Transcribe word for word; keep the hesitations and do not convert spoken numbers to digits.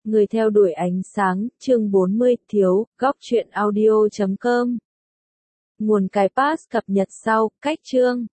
Người theo đuổi ánh sáng, chương bốn mươi, thiếu, góc truyện audio chấm com. Nguồn cái pass cập nhật sau, cách chương.